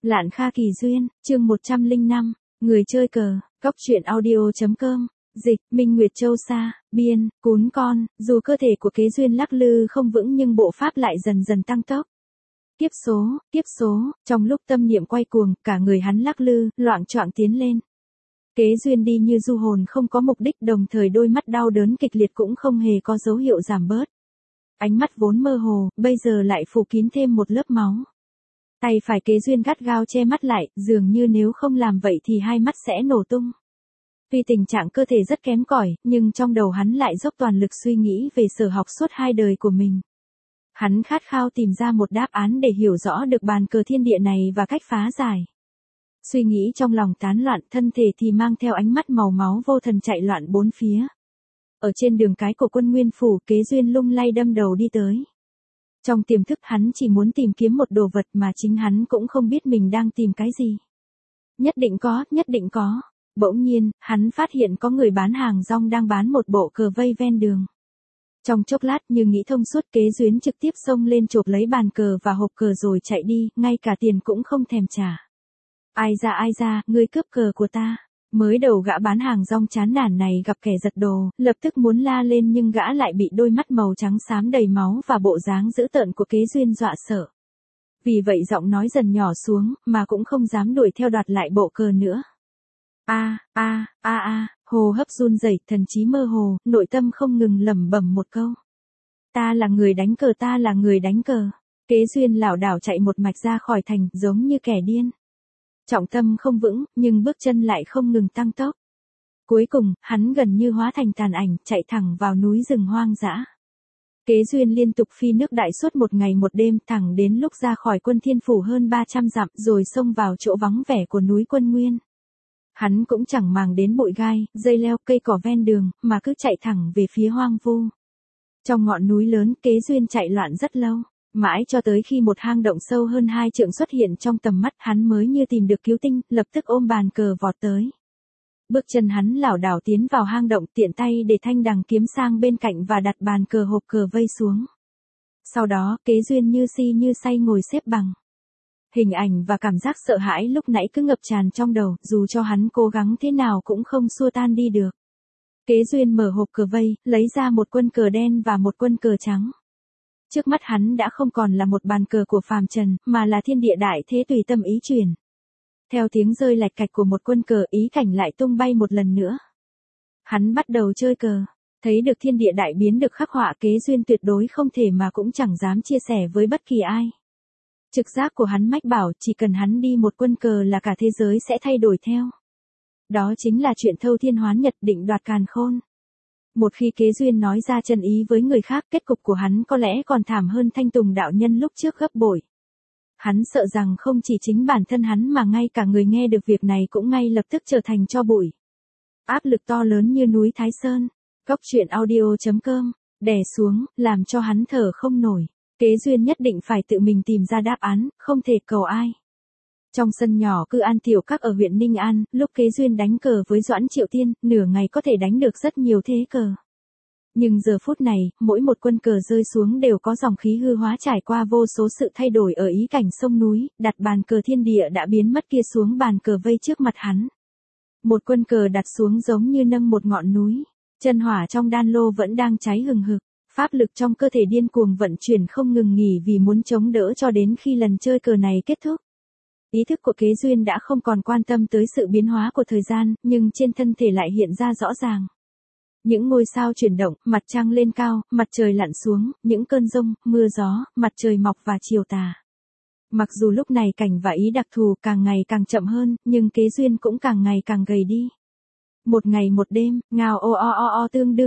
Lạn Kha Kỳ Duyên, chương 105, người chơi cờ, Cóc truyện audio.com, dịch, Minh Nguyệt Châu Sa, biên, cún con, dù cơ thể của Kế Duyên lắc lư không vững nhưng bộ pháp lại dần dần tăng tốc. Kiếp số, trong lúc tâm niệm quay cuồng, cả người hắn lắc lư, loạng choạng tiến lên. Kế Duyên đi như du hồn không có mục đích, đồng thời đôi mắt đau đớn kịch liệt cũng không hề có dấu hiệu giảm bớt. Ánh mắt vốn mơ hồ, bây giờ lại phủ kín thêm một lớp máu. Tay phải Kế Duyên gắt gao che mắt lại, dường như nếu không làm vậy thì hai mắt sẽ nổ tung. Tuy tình trạng cơ thể rất kém cỏi, nhưng trong đầu hắn lại dốc toàn lực suy nghĩ về Sở Học suốt 2 đời của mình. Hắn khát khao tìm ra một đáp án để hiểu rõ được bàn cờ thiên địa này và cách phá giải. Suy nghĩ trong lòng tán loạn, thân thể thì mang theo ánh mắt màu máu vô thần chạy loạn bốn phía. Ở trên đường cái của Quân Nguyên Phủ, Kế Duyên lung lay đâm đầu đi tới. Trong tiềm thức hắn chỉ muốn tìm kiếm một đồ vật mà chính hắn cũng không biết mình đang tìm cái gì. Nhất định có. Bỗng nhiên, hắn phát hiện có người bán hàng rong đang bán một bộ cờ vây ven đường. Trong chốc lát như nghĩ thông suốt, Kế Duyên trực tiếp xông lên chộp lấy bàn cờ và hộp cờ rồi chạy đi, ngay cả tiền cũng không thèm trả. Ai ra, ngươi cướp cờ của ta. Mới đầu gã bán hàng rong chán nản này gặp kẻ giật đồ, lập tức muốn la lên nhưng gã lại bị đôi mắt màu trắng xám đầy máu và bộ dáng dữ tợn của Kế Duyên dọa sợ. Vì vậy giọng nói dần nhỏ xuống, mà cũng không dám đuổi theo đoạt lại bộ cờ nữa. Hô hấp run rẩy, thần trí mơ hồ, nội tâm không ngừng lẩm bẩm một câu. Ta là người đánh cờ. Kế Duyên lảo đảo chạy một mạch ra khỏi thành, giống như kẻ điên. Trọng tâm không vững, nhưng bước chân lại không ngừng tăng tốc. Cuối cùng, hắn gần như hóa thành tàn ảnh, chạy thẳng vào núi rừng hoang dã. Kế Duyên liên tục phi nước đại suốt một ngày một đêm, thẳng đến lúc ra khỏi Quân Thiên Phủ hơn 300 dặm, rồi xông vào chỗ vắng vẻ của núi Quân Nguyên. Hắn cũng chẳng màng đến bụi gai, dây leo, cây cỏ ven đường, mà cứ chạy thẳng về phía hoang vu. Trong ngọn núi lớn, Kế Duyên chạy loạn rất lâu. Mãi cho tới khi một hang động sâu hơn 2 trượng xuất hiện trong tầm mắt, hắn mới như tìm được cứu tinh, lập tức ôm bàn cờ vọt tới. Bước chân hắn lảo đảo tiến vào hang động, tiện tay để thanh đằng kiếm sang bên cạnh và đặt bàn cờ hộp cờ vây xuống. Sau đó, Kế Duyên như si như say ngồi xếp bằng. Hình ảnh và cảm giác sợ hãi lúc nãy cứ ngập tràn trong đầu, dù cho hắn cố gắng thế nào cũng không xua tan đi được. Kế Duyên mở hộp cờ vây, lấy ra một quân cờ đen và một quân cờ trắng. Trước mắt hắn đã không còn là một bàn cờ của phàm trần, mà là thiên địa đại thế tùy tâm ý chuyển. Theo tiếng rơi lạch cạch của một quân cờ, ý cảnh lại tung bay một lần nữa. Hắn bắt đầu chơi cờ, thấy được thiên địa đại biến được khắc họa, Kế Duyên tuyệt đối không thể mà cũng chẳng dám chia sẻ với bất kỳ ai. Trực giác của hắn mách bảo chỉ cần hắn đi một quân cờ là cả thế giới sẽ thay đổi theo. Đó chính là chuyện thâu thiên hoán nhật, định đoạt càn khôn. Một khi Kế Duyên nói ra chân ý với người khác, kết cục của hắn có lẽ còn thảm hơn Thanh Tùng đạo nhân lúc trước gấp bội. Hắn sợ rằng không chỉ chính bản thân hắn mà ngay cả người nghe được việc này cũng ngay lập tức trở thành tro bụi. Áp lực to lớn như núi Thái Sơn, Cóc truyện audio.com, đè xuống, làm cho hắn thở không nổi. Kế Duyên nhất định phải tự mình tìm ra đáp án, không thể cầu ai. Trong sân nhỏ Cư An Tiểu Các ở huyện Ninh An, lúc Kế Duyên đánh cờ với Doãn Triệu Tiên, nửa ngày có thể đánh được rất nhiều thế cờ. Nhưng giờ phút này, mỗi một quân cờ rơi xuống đều có dòng khí hư hóa trải qua vô số sự thay đổi ở ý cảnh sông núi, đặt bàn cờ thiên địa đã biến mất kia xuống bàn cờ vây trước mặt hắn. Một quân cờ đặt xuống giống như nâng một ngọn núi, chân hỏa trong đan lô vẫn đang cháy hừng hực. Pháp lực trong cơ thể điên cuồng vận chuyển không ngừng nghỉ vì muốn chống đỡ cho đến khi lần chơi cờ này kết thúc. Ý thức của Kế Duyên đã không còn quan tâm tới sự biến hóa của thời gian, nhưng trên thân thể lại hiện ra rõ ràng. Những ngôi sao chuyển động, mặt trăng lên cao, mặt trời lặn xuống, những cơn giông, mưa gió, mặt trời mọc và chiều tà. Mặc dù lúc này cảnh và ý đặc thù càng ngày càng chậm hơn, nhưng Kế Duyên cũng càng ngày càng gầy đi. Một ngày một đêm, ngao tương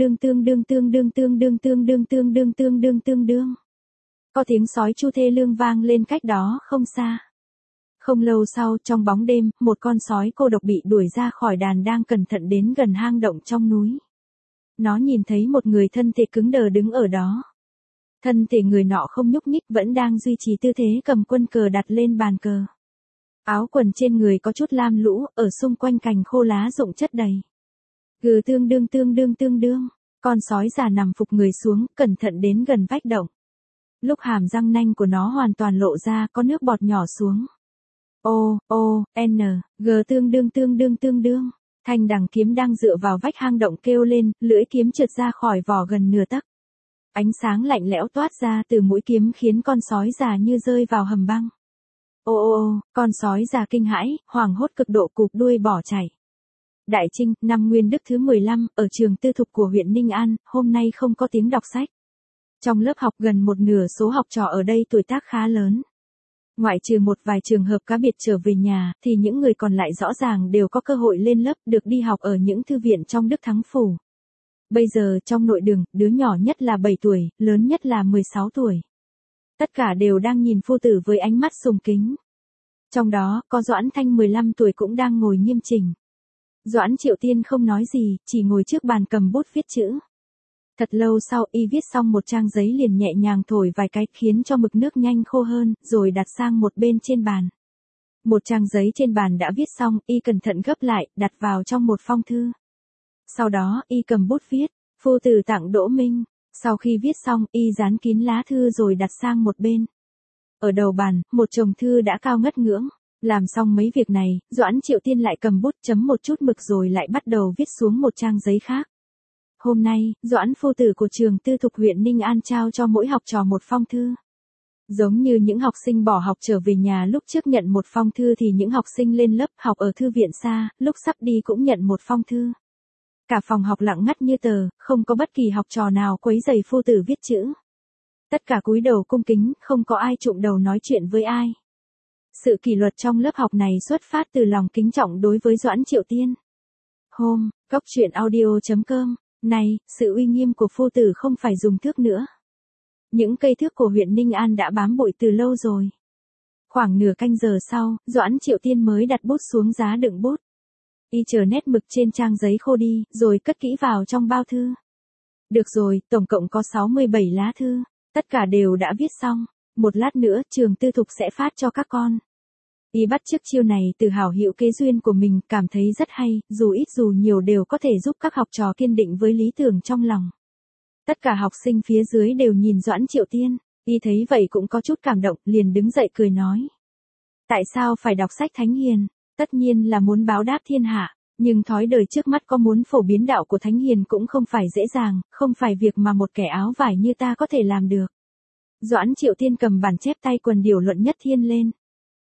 đương. Có tiếng sói chu thê lương vang lên cách đó không xa. Không lâu sau, trong bóng đêm, một con sói cô độc bị đuổi ra khỏi đàn đang cẩn thận đến gần hang động trong núi. Nó nhìn thấy một người thân thể cứng đờ đứng ở đó. Thân thể người nọ không nhúc nhích, vẫn đang duy trì tư thế cầm quân cờ đặt lên bàn cờ. Áo quần trên người có chút lam lũ, ở xung quanh cành khô lá rụng chất đầy. Gừ tương đương. Con sói già nằm phục người xuống, cẩn thận đến gần vách động. Lúc hàm răng nanh của nó hoàn toàn lộ ra, có nước bọt nhỏ xuống. N, G tương đương. Thanh đằng kiếm đang dựa vào vách hang động kêu lên, lưỡi kiếm trượt ra khỏi vỏ gần nửa tấc. Ánh sáng lạnh lẽo toát ra từ mũi kiếm khiến con sói già như rơi vào hầm băng. Con sói già kinh hãi, hoảng hốt cực độ cụp đuôi bỏ chạy. Đại Trinh, năm Nguyên Đức thứ 15, ở trường tư thục của huyện Ninh An, hôm nay không có tiếng đọc sách. Trong lớp học gần một nửa số học trò ở đây tuổi tác khá lớn. Ngoại trừ một vài trường hợp cá biệt trở về nhà, thì những người còn lại rõ ràng đều có cơ hội lên lớp được đi học ở những thư viện trong Đức Thắng Phủ. Bây giờ trong nội đường, đứa nhỏ nhất là 7 tuổi, lớn nhất là 16 tuổi. Tất cả đều đang nhìn phu tử với ánh mắt sùng kính. Trong đó, có Doãn Thanh 15 tuổi cũng đang ngồi nghiêm chỉnh. Doãn Triệu Tiên không nói gì, chỉ ngồi trước bàn cầm bút viết chữ. Thật lâu sau y viết xong một trang giấy liền nhẹ nhàng thổi vài cái khiến cho mực nước nhanh khô hơn, rồi đặt sang một bên trên bàn. Một trang giấy trên bàn đã viết xong, y cẩn thận gấp lại, đặt vào trong một phong thư. Sau đó, y cầm bút viết, phu tử tặng Đỗ Minh. Sau khi viết xong, y dán kín lá thư rồi đặt sang một bên. Ở đầu bàn, một chồng thư đã cao ngất ngưỡng. Làm xong mấy việc này, Doãn Triệu Tiên lại cầm bút chấm một chút mực rồi lại bắt đầu viết xuống một trang giấy khác. Hôm nay, Doãn phu tử của trường tư thục huyện Ninh An trao cho mỗi học trò một phong thư. Giống như những học sinh bỏ học trở về nhà lúc trước nhận một phong thư thì những học sinh lên lớp học ở thư viện xa, lúc sắp đi cũng nhận một phong thư. Cả phòng học lặng ngắt như tờ, không có bất kỳ học trò nào quấy rầy phu tử viết chữ. Tất cả cúi đầu cung kính, không có ai trụm đầu nói chuyện với ai. Sự kỷ luật trong lớp học này xuất phát từ lòng kính trọng đối với Doãn Triệu Tiên. Góc truyện audio.com. Này, sự uy nghiêm của phu tử không phải dùng thước nữa. Những cây thước của huyện Ninh An đã bám bụi từ lâu rồi. Khoảng nửa canh giờ sau, Doãn Triệu Tiên mới đặt bút xuống giá đựng bút. Y chờ nét mực trên trang giấy khô đi, rồi cất kỹ vào trong bao thư. Được rồi, tổng cộng có 67 lá thư. Tất cả đều đã viết xong. Một lát nữa, trường tư thục sẽ phát cho các con. Y bắt chước chiêu này từ hảo hữu kế duyên của mình, cảm thấy rất hay, dù ít dù nhiều đều có thể giúp các học trò kiên định với lý tưởng trong lòng. Tất cả học sinh phía dưới đều nhìn Doãn Triệu Tiên, y thấy vậy cũng có chút cảm động, liền đứng dậy cười nói. Tại sao phải đọc sách thánh hiền? Tất nhiên là muốn báo đáp thiên hạ, nhưng thói đời trước mắt có muốn phổ biến đạo của thánh hiền cũng không phải dễ dàng, không phải việc mà một kẻ áo vải như ta có thể làm được. Doãn Triệu Tiên cầm bản chép tay quần điều luận nhất thiên lên.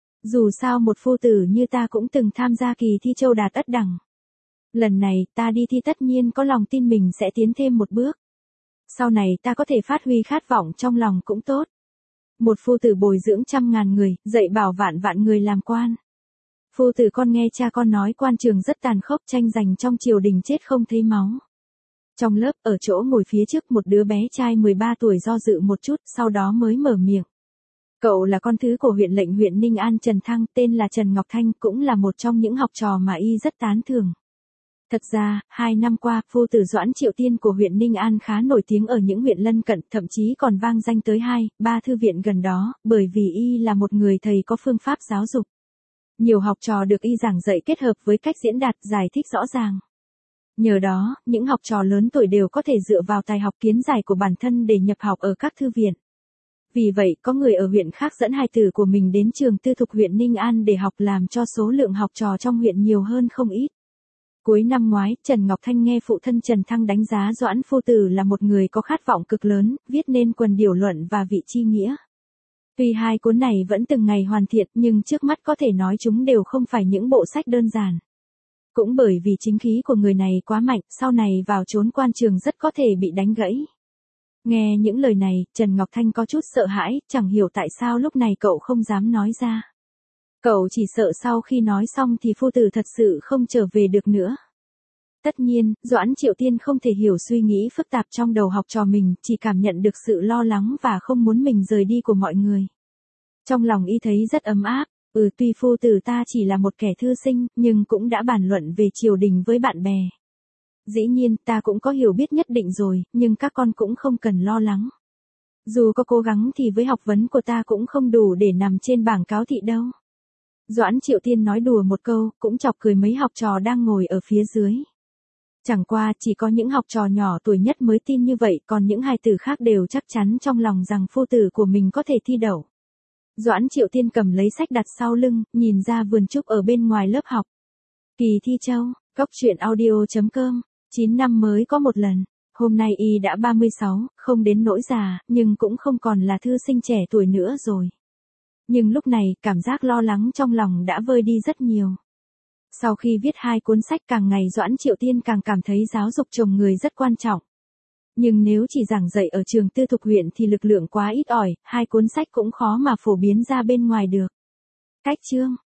Dù sao một phu tử như ta cũng từng tham gia kỳ thi Châu Đạt Ất Đẳng. Lần này ta đi thi tất nhiên có lòng tin mình sẽ tiến thêm một bước. Sau này ta có thể phát huy khát vọng trong lòng cũng tốt. Một phu tử bồi dưỡng 100.000 người, dạy bảo vạn vạn người làm quan. Phu tử con nghe cha con nói quan trường rất tàn khốc, tranh giành trong triều đình chết không thấy máu. Trong lớp, ở chỗ ngồi phía trước một đứa bé trai 13 tuổi do dự một chút, sau đó mới mở miệng. Cậu là con thứ của huyện lệnh huyện Ninh An Trần Thăng, tên là Trần Ngọc Thanh, cũng là một trong những học trò mà y rất tán thưởng. Thật ra, 2 năm qua, phu tử Doãn Triệu Tiên của huyện Ninh An khá nổi tiếng ở những huyện lân cận, thậm chí còn vang danh tới 2, 3 thư viện gần đó, bởi vì y là một người thầy có phương pháp giáo dục. Nhiều học trò được y giảng dạy kết hợp với cách diễn đạt, giải thích rõ ràng. Nhờ đó, những học trò lớn tuổi đều có thể dựa vào tài học kiến giải của bản thân để nhập học ở các thư viện. Vì vậy, có người ở huyện khác dẫn hài tử của mình đến trường tư thục huyện Ninh An để học, làm cho số lượng học trò trong huyện nhiều hơn không ít. Cuối năm ngoái, Trần Ngọc Thanh nghe phụ thân Trần Thăng đánh giá Doãn phu tử là một người có khát vọng cực lớn, viết nên quần điều luận và vị chi nghĩa. Tuy 2 cuốn này vẫn từng ngày hoàn thiện, nhưng trước mắt có thể nói chúng đều không phải những bộ sách đơn giản. Cũng bởi vì chính khí của người này quá mạnh, sau này vào chốn quan trường rất có thể bị đánh gãy. Nghe những lời này, Trần Ngọc Thanh có chút sợ hãi, chẳng hiểu tại sao lúc này cậu không dám nói ra. Cậu chỉ sợ sau khi nói xong thì phu tử thật sự không trở về được nữa. Tất nhiên, Doãn Triệu Tiên không thể hiểu suy nghĩ phức tạp trong đầu học trò mình, chỉ cảm nhận được sự lo lắng và không muốn mình rời đi của mọi người. Trong lòng y thấy rất ấm áp, tuy phu tử ta chỉ là một kẻ thư sinh, nhưng cũng đã bàn luận về triều đình với bạn bè. Dĩ nhiên, ta cũng có hiểu biết nhất định rồi, nhưng các con cũng không cần lo lắng. Dù có cố gắng thì với học vấn của ta cũng không đủ để nằm trên bảng cáo thị đâu. Doãn Triệu Tiên nói đùa một câu, cũng chọc cười mấy học trò đang ngồi ở phía dưới. Chẳng qua, chỉ có những học trò nhỏ tuổi nhất mới tin như vậy, còn những hài tử khác đều chắc chắn trong lòng rằng phu tử của mình có thể thi đậu. Doãn Triệu Tiên cầm lấy sách đặt sau lưng, nhìn ra vườn trúc ở bên ngoài lớp học. Kỳ Thi Châu, Cốc truyện audio.com, 9 năm mới có một lần. Hôm nay y đã 36, không đến nỗi già, nhưng cũng không còn là thư sinh trẻ tuổi nữa rồi. Nhưng lúc này, cảm giác lo lắng trong lòng đã vơi đi rất nhiều. Sau khi viết 2 cuốn sách càng ngày Doãn Triệu Tiên càng cảm thấy giáo dục chồng người rất quan trọng. Nhưng nếu chỉ giảng dạy ở trường tư thục huyện thì lực lượng quá ít ỏi, 2 cuốn sách cũng khó mà phổ biến ra bên ngoài được. Cách chương